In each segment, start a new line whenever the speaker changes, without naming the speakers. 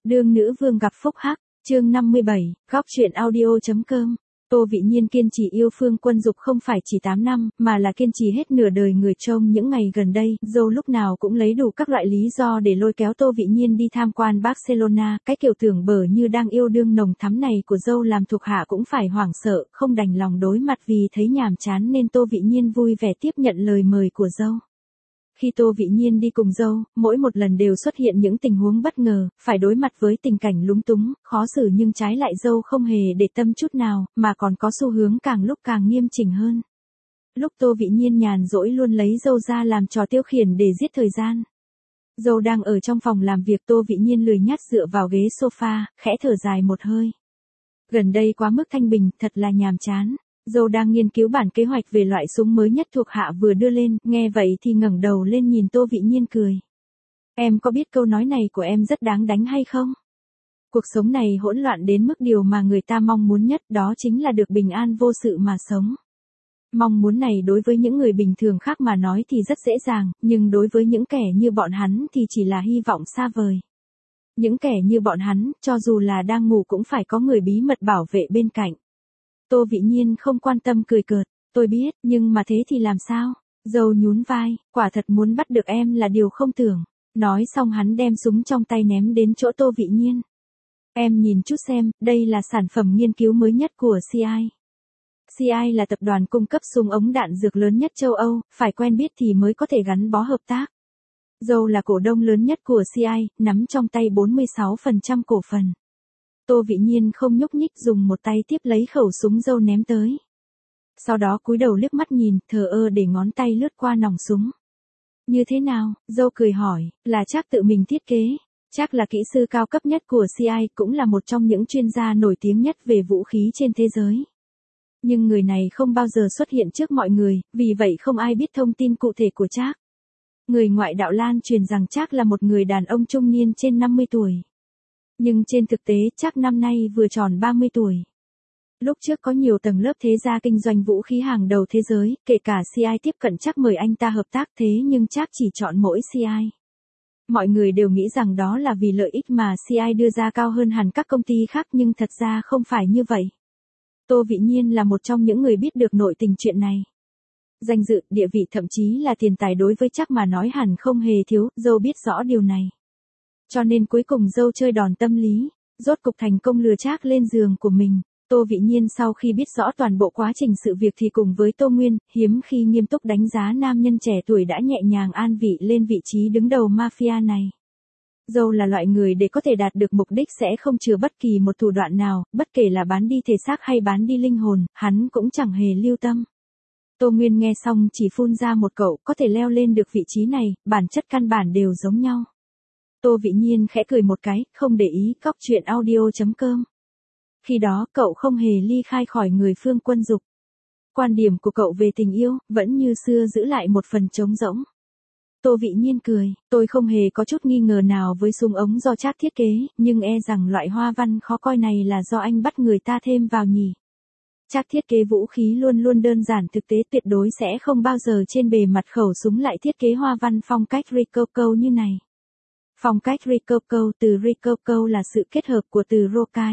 Đương nữ vương gặp phúc hắc, chương 57, góc truyện audio.com. Tô Vị Nhiên kiên trì yêu Phương Quân Dục không phải chỉ 8 năm, mà là kiên trì hết nửa đời người. Trong những ngày gần đây, dâu lúc nào cũng lấy đủ các loại lý do để lôi kéo Tô Vị Nhiên đi tham quan Barcelona. Cái kiểu tưởng bở như đang yêu đương nồng thắm này của dâu làm thuộc hạ cũng phải hoảng sợ, không đành lòng đối mặt vì thấy nhàm chán nên Tô Vị Nhiên vui vẻ tiếp nhận lời mời của dâu. Khi Tô Vị Nhiên đi cùng dâu, mỗi một lần đều xuất hiện những tình huống bất ngờ, phải đối mặt với tình cảnh lúng túng, khó xử, nhưng trái lại dâu không hề để tâm chút nào, mà còn có xu hướng càng lúc càng nghiêm chỉnh hơn. Lúc Tô Vị Nhiên nhàn rỗi luôn lấy dâu ra làm trò tiêu khiển để giết thời gian. Dâu đang ở trong phòng làm việc, Tô Vị Nhiên lười nhác dựa vào ghế sofa, khẽ thở dài một hơi. Gần đây quá mức thanh bình, thật là nhàm chán. Dâu đang nghiên cứu bản kế hoạch về loại súng mới nhất thuộc hạ vừa đưa lên, nghe vậy thì ngẩng đầu lên nhìn Tô Vị Nhiên cười. Em có biết câu nói này của em rất đáng đánh hay không? Cuộc sống này hỗn loạn đến mức điều mà người ta mong muốn nhất đó chính là được bình an vô sự mà sống. Mong muốn này đối với những người bình thường khác mà nói thì rất dễ dàng, nhưng đối với những kẻ như bọn hắn thì chỉ là hy vọng xa vời. Những kẻ như bọn hắn, cho dù là đang ngủ cũng phải có người bí mật bảo vệ bên cạnh. Tô Vị Nhiên không quan tâm cười cợt, tôi biết, nhưng mà thế thì làm sao? Dâu nhún vai, quả thật muốn bắt được em là điều không tưởng. Nói xong hắn đem súng trong tay ném đến chỗ Tô Vị Nhiên. Em nhìn chút xem, đây là sản phẩm nghiên cứu mới nhất của CI. CI là tập đoàn cung cấp súng ống đạn dược lớn nhất châu Âu, phải quen biết thì mới có thể gắn bó hợp tác. Dâu là cổ đông lớn nhất của CI, nắm trong tay 46% cổ phần. Tô Vị Nhiên không nhúc nhích, dùng một tay tiếp lấy khẩu súng dâu ném tới. Sau đó cúi đầu liếc mắt nhìn, thờ ơ để ngón tay lướt qua nòng súng. Như thế nào? Dâu cười hỏi, là Trác tự mình thiết kế. Trác là kỹ sư cao cấp nhất của CI, cũng là một trong những chuyên gia nổi tiếng nhất về vũ khí trên thế giới. Nhưng người này không bao giờ xuất hiện trước mọi người, vì vậy không ai biết thông tin cụ thể của Trác. Người ngoại đạo lan truyền rằng Trác là một người đàn ông trung niên trên 50 tuổi. Nhưng trên thực tế Trác năm nay vừa tròn 30 tuổi. Lúc trước có nhiều tầng lớp thế gia kinh doanh vũ khí hàng đầu thế giới, kể cả CI tiếp cận Trác mời anh ta hợp tác, thế nhưng Trác chỉ chọn mỗi CI. Mọi người đều nghĩ rằng đó là vì lợi ích mà CI đưa ra cao hơn hẳn các công ty khác, nhưng thật ra không phải như vậy. Tô Vị Nhiên là một trong những người biết được nội tình chuyện này. Danh dự, địa vị, thậm chí là tiền tài đối với Trác mà nói hẳn không hề thiếu, dâu biết rõ điều này. Cho nên cuối cùng dâu chơi đòn tâm lý, rốt cục thành công lừa Trác lên giường của mình. Tô Vị Nhiên sau khi biết rõ toàn bộ quá trình sự việc thì cùng với Tô Nguyên, hiếm khi nghiêm túc đánh giá nam nhân trẻ tuổi đã nhẹ nhàng an vị lên vị trí đứng đầu mafia này. Dâu là loại người để có thể đạt được mục đích sẽ không chừa bất kỳ một thủ đoạn nào, bất kể là bán đi thể xác hay bán đi linh hồn, hắn cũng chẳng hề lưu tâm. Tô Nguyên nghe xong chỉ phun ra một câu, có thể leo lên được vị trí này, bản chất căn bản đều giống nhau. Tô Vị Nhiên khẽ cười một cái, không để ý, góc truyện audio.com. Khi đó cậu không hề ly khai khỏi người Phương Quân Dục. Quan điểm của cậu về tình yêu, vẫn như xưa giữ lại một phần trống rỗng. Tô Vị Nhiên cười, tôi không hề có chút nghi ngờ nào với súng ống do Trác thiết kế, nhưng e rằng loại hoa văn khó coi này là do anh bắt người ta thêm vào nhỉ. Trác thiết kế vũ khí luôn luôn đơn giản thực tế, tuyệt đối sẽ không bao giờ trên bề mặt khẩu súng lại thiết kế hoa văn phong cách Rococo như này. Phong cách Rococo, từ Rococo là sự kết hợp của từ rocaille,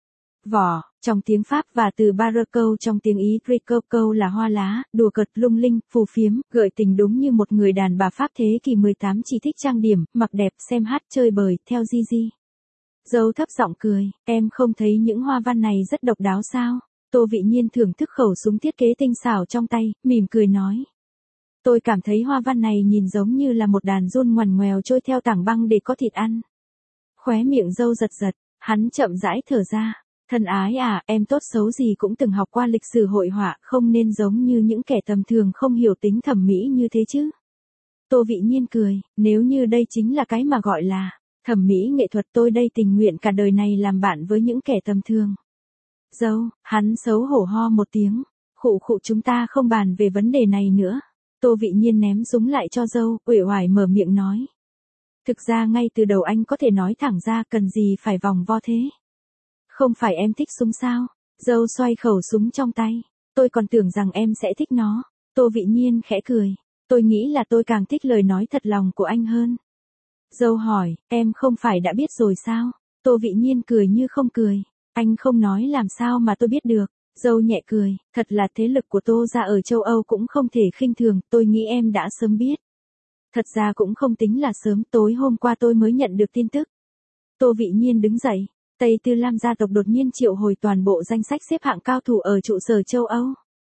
vỏ, trong tiếng Pháp và từ Barroco trong tiếng Ý. Rococo là hoa lá, đùa cợt, lung linh, phù phiếm, gợi tình đúng như một người đàn bà Pháp thế kỷ 18 chỉ thích trang điểm, mặc đẹp, xem hát, chơi bời, theo Gigi. Dâu thấp giọng cười, em không thấy những hoa văn này rất độc đáo sao? Tô Vị Nhiên thưởng thức khẩu súng thiết kế tinh xảo trong tay, mỉm cười nói. Tôi cảm thấy hoa văn này nhìn giống như là một đàn giun ngoằn ngoèo trôi theo tảng băng để có thịt ăn. Khóe miệng dâu giật giật, hắn chậm rãi thở ra. Thân ái à, em tốt xấu gì cũng từng học qua lịch sử hội họa, không nên giống như những kẻ tầm thường không hiểu tính thẩm mỹ như thế chứ. Tô Vị Nhiên cười, nếu như đây chính là cái mà gọi là thẩm mỹ nghệ thuật, tôi đây tình nguyện cả đời này làm bạn với những kẻ tầm thường. Dâu, hắn xấu hổ ho một tiếng, khụ khụ, chúng ta không bàn về vấn đề này nữa. Tô Vị Nhiên ném súng lại cho dâu, uể oải mở miệng nói. Thực ra ngay từ đầu anh có thể nói thẳng ra, cần gì phải vòng vo thế. Không phải em thích súng sao? Dâu xoay khẩu súng trong tay. Tôi còn tưởng rằng em sẽ thích nó. Tô Vị Nhiên khẽ cười. Tôi nghĩ là tôi càng thích lời nói thật lòng của anh hơn. Dâu hỏi, em không phải đã biết rồi sao? Tô Vị Nhiên cười như không cười. Anh không nói làm sao mà tôi biết được. Dâu nhẹ cười, thật là thế lực của Tô gia ở châu Âu cũng không thể khinh thường, tôi nghĩ em đã sớm biết. Thật ra cũng không tính là sớm, tối hôm qua tôi mới nhận được tin tức. Tô Vị Nhiên đứng dậy, Tây Tư Lam gia tộc đột nhiên triệu hồi toàn bộ danh sách xếp hạng cao thủ ở trụ sở châu Âu.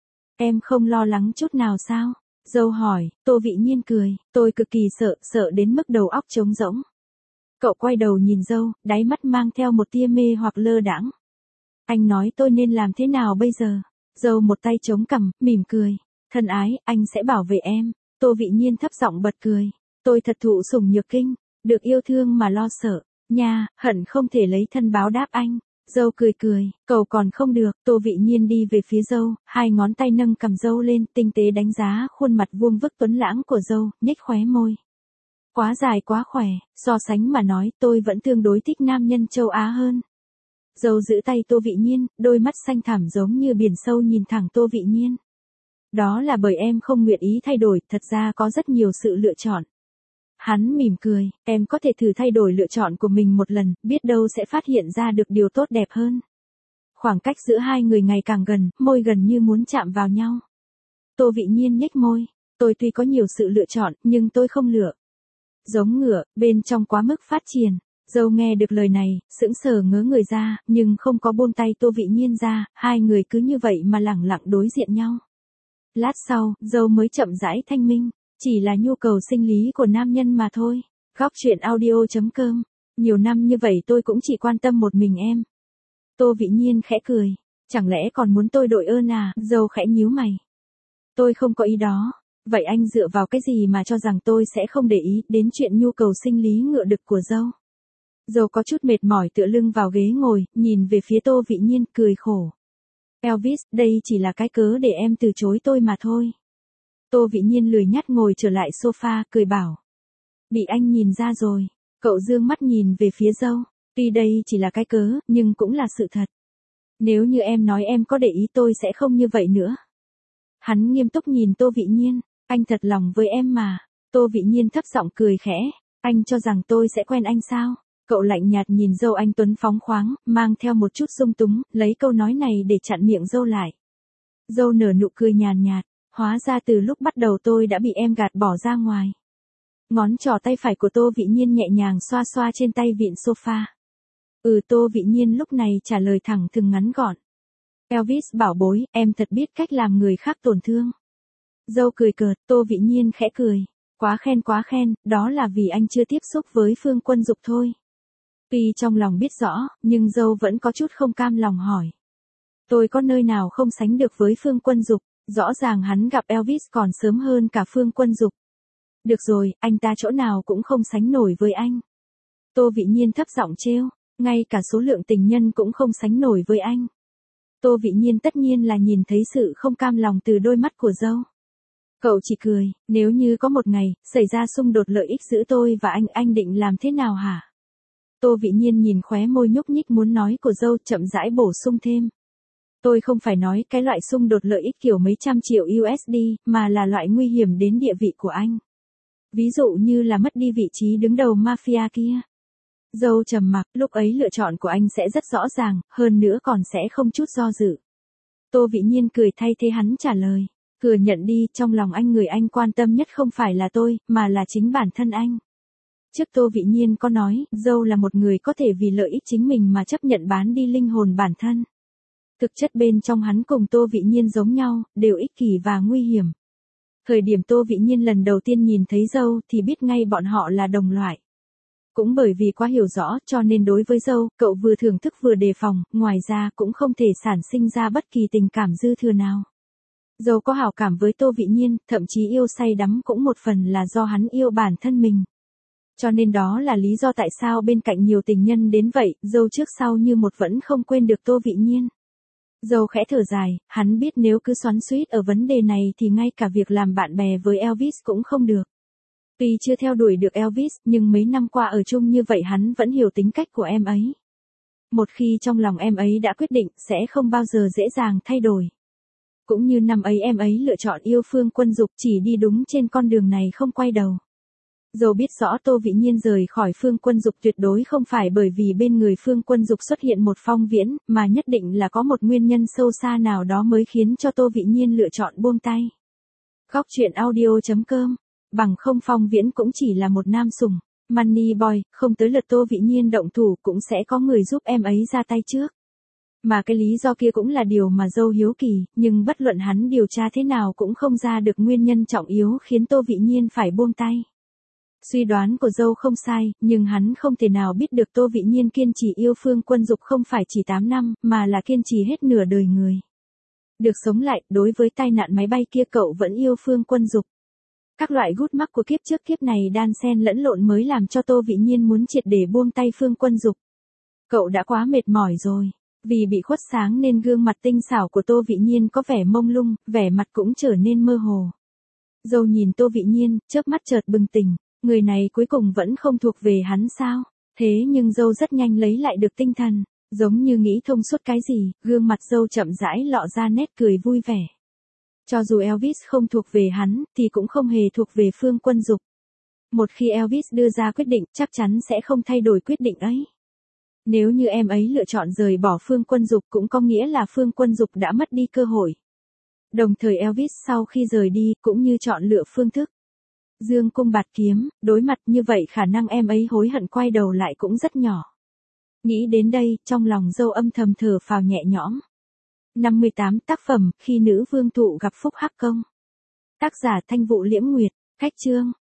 Em không lo lắng chút nào sao? Dâu hỏi, Tô Vị Nhiên cười, tôi cực kỳ sợ, sợ đến mức đầu óc trống rỗng. Cậu quay đầu nhìn dâu, đáy mắt mang theo một tia mê hoặc lơ đãng. Anh nói tôi nên làm thế nào bây giờ? Dâu một tay chống cằm, mỉm cười. Thân ái, anh sẽ bảo vệ em. Tô Vị Nhiên thấp giọng bật cười. Tôi thật thụ sủng nhược kinh, được yêu thương mà lo sợ. Nha, hận không thể lấy thân báo đáp anh. Dâu cười cười, cầu còn không được. Tô Vị Nhiên đi về phía dâu, hai ngón tay nâng cầm dâu lên, tinh tế đánh giá khuôn mặt vuông vức tuấn lãng của dâu, nhếch khóe môi. Quá dài quá khỏe, so sánh mà nói tôi vẫn tương đối thích nam nhân châu Á hơn. Dâu giữ tay Tô Vị Nhiên, đôi mắt xanh thẳm giống như biển sâu nhìn thẳng Tô Vị Nhiên. Đó là bởi em không nguyện ý thay đổi, thật ra có rất nhiều sự lựa chọn. Hắn mỉm cười, em có thể thử thay đổi lựa chọn của mình một lần, biết đâu sẽ phát hiện ra được điều tốt đẹp hơn. Khoảng cách giữa hai người ngày càng gần, môi gần như muốn chạm vào nhau. Tô Vị Nhiên nhếch môi, tôi tuy có nhiều sự lựa chọn, nhưng tôi không lựa. Giống ngựa, bên trong quá mức phát triển. Dâu nghe được lời này, sững sờ ngớ người ra, nhưng không có buông tay Tô Vị Nhiên ra, hai người cứ như vậy mà lẳng lặng đối diện nhau. Lát sau, dâu mới chậm rãi thanh minh, chỉ là nhu cầu sinh lý của nam nhân mà thôi. Góc truyện audio.com, nhiều năm như vậy tôi cũng chỉ quan tâm một mình em. Tô Vị Nhiên khẽ cười, chẳng lẽ còn muốn tôi đội ơn à? Dâu khẽ nhíu mày. Tôi không có ý đó. Vậy anh dựa vào cái gì mà cho rằng tôi sẽ không để ý đến chuyện nhu cầu sinh lý ngựa đực của dâu? Dâu có chút mệt mỏi tựa lưng vào ghế ngồi, nhìn về phía Tô Vị Nhiên, cười khổ. Elvis, đây chỉ là cái cớ để em từ chối tôi mà thôi. Tô Vị Nhiên lười nhác ngồi trở lại sofa, cười bảo. Bị anh nhìn ra rồi. Cậu dương mắt nhìn về phía dâu. Tuy đây chỉ là cái cớ, nhưng cũng là sự thật. Nếu như em nói em có để ý tôi sẽ không như vậy nữa. Hắn nghiêm túc nhìn Tô Vị Nhiên. Anh thật lòng với em mà. Tô Vị Nhiên thấp giọng cười khẽ. Anh cho rằng tôi sẽ quen anh sao? Cậu lạnh nhạt nhìn dâu anh tuấn phóng khoáng, mang theo một chút sung túng, lấy câu nói này để chặn miệng dâu lại. Dâu nở nụ cười nhàn nhạt, hóa ra từ lúc bắt đầu tôi đã bị em gạt bỏ ra ngoài. Ngón trỏ tay phải của Tô Vị Nhiên nhẹ nhàng xoa xoa trên tay vịn sofa. Tô Vị Nhiên lúc này trả lời thẳng thừng ngắn gọn. Elvis bảo bối, em thật biết cách làm người khác tổn thương. Dâu cười cợt, Tô Vị Nhiên khẽ cười. Quá khen, đó là vì anh chưa tiếp xúc với Phương Quân Dục thôi. Tuy trong lòng biết rõ, nhưng dâu vẫn có chút không cam lòng hỏi. Tôi có nơi nào không sánh được với Phương Quân Dục, rõ ràng hắn gặp Elvis còn sớm hơn cả Phương Quân Dục. Được rồi, anh ta chỗ nào cũng không sánh nổi với anh. Tô Vị Nhiên thấp giọng trêu, ngay cả số lượng tình nhân cũng không sánh nổi với anh. Tô Vị Nhiên tất nhiên là nhìn thấy sự không cam lòng từ đôi mắt của dâu. Cậu chỉ cười, nếu như có một ngày, xảy ra xung đột lợi ích giữa tôi và anh định làm thế nào hả? Tô Vị Nhiên nhìn khóe môi nhúc nhích muốn nói của dâu, chậm rãi bổ sung thêm. Tôi không phải nói cái loại xung đột lợi ích kiểu mấy trăm triệu USD, mà là loại nguy hiểm đến địa vị của anh. Ví dụ như là mất đi vị trí đứng đầu mafia kia. Dâu trầm mặc, lúc ấy lựa chọn của anh sẽ rất rõ ràng, hơn nữa còn sẽ không chút do dự. Tô Vị Nhiên cười thay thế hắn trả lời. Thừa nhận đi, trong lòng anh người anh quan tâm nhất không phải là tôi, mà là chính bản thân anh. Trước Tô Vị Nhiên có nói, dâu là một người có thể vì lợi ích chính mình mà chấp nhận bán đi linh hồn bản thân. Thực chất bên trong hắn cùng Tô Vị Nhiên giống nhau, đều ích kỷ và nguy hiểm. Thời điểm Tô Vị Nhiên lần đầu tiên nhìn thấy dâu thì biết ngay bọn họ là đồng loại. Cũng bởi vì quá hiểu rõ cho nên đối với dâu, cậu vừa thưởng thức vừa đề phòng, ngoài ra cũng không thể sản sinh ra bất kỳ tình cảm dư thừa nào. Dâu có hảo cảm với Tô Vị Nhiên, thậm chí yêu say đắm cũng một phần là do hắn yêu bản thân mình. Cho nên đó là lý do tại sao bên cạnh nhiều tình nhân đến vậy, dâu trước sau như một vẫn không quên được Tô Vị Nhiên. Dâu khẽ thở dài, hắn biết nếu cứ xoắn xuýt ở vấn đề này thì ngay cả việc làm bạn bè với Elvis cũng không được. Tuy chưa theo đuổi được Elvis, nhưng mấy năm qua ở chung như vậy hắn vẫn hiểu tính cách của em ấy. Một khi trong lòng em ấy đã quyết định, sẽ không bao giờ dễ dàng thay đổi. Cũng như năm ấy em ấy lựa chọn yêu Phương Quân Dục, chỉ đi đúng trên con đường này không quay đầu. Dâu biết rõ Tô Vị Nhiên rời khỏi Phương Quân Dục tuyệt đối không phải bởi vì bên người Phương Quân Dục xuất hiện một Phong Viễn, mà nhất định là có một nguyên nhân sâu xa nào đó mới khiến cho Tô Vị Nhiên lựa chọn buông tay. Góc truyện audio.com, bằng không Phong Viễn cũng chỉ là một nam sủng, money boy, không tới lượt Tô Vị Nhiên động thủ cũng sẽ có người giúp em ấy ra tay trước. Mà cái lý do kia cũng là điều mà dâu hiếu kỳ, nhưng bất luận hắn điều tra thế nào cũng không ra được nguyên nhân trọng yếu khiến Tô Vị Nhiên phải buông tay. Suy đoán của dâu không sai, nhưng hắn không thể nào biết được Tô Vị Nhiên kiên trì yêu Phương Quân Dục không phải chỉ 8 năm, mà là kiên trì hết nửa đời người. Được sống lại, đối với tai nạn máy bay kia cậu vẫn yêu Phương Quân Dục. Các loại gút mắc của kiếp trước kiếp này đan xen lẫn lộn mới làm cho Tô Vị Nhiên muốn triệt để buông tay Phương Quân Dục. Cậu đã quá mệt mỏi rồi. Vì bị khuất sáng nên gương mặt tinh xảo của Tô Vị Nhiên có vẻ mông lung, vẻ mặt cũng trở nên mơ hồ. Dâu nhìn Tô Vị Nhiên, chớp mắt chợt bừng tỉnh, người này cuối cùng vẫn không thuộc về hắn sao? Thế nhưng dâu rất nhanh lấy lại được tinh thần, giống như nghĩ thông suốt cái gì, gương mặt dâu chậm rãi lọ ra nét cười vui vẻ. Cho dù Elvis không thuộc về hắn, thì cũng không hề thuộc về Phương Quân Dục. Một khi Elvis đưa ra quyết định, chắc chắn sẽ không thay đổi quyết định ấy. Nếu như em ấy lựa chọn rời bỏ Phương Quân Dục cũng có nghĩa là Phương Quân Dục đã mất đi cơ hội. Đồng thời Elvis sau khi rời đi cũng như chọn lựa phương thức dương cung bạt kiếm, đối mặt như vậy khả năng em ấy hối hận quay đầu lại cũng rất nhỏ. Nghĩ đến đây, trong lòng dâu âm thầm thở phào nhẹ nhõm. 58 tác phẩm, khi nữ vương thụ gặp phúc hắc công. Tác giả Thanh Vũ Liễm Nguyệt, cách chương.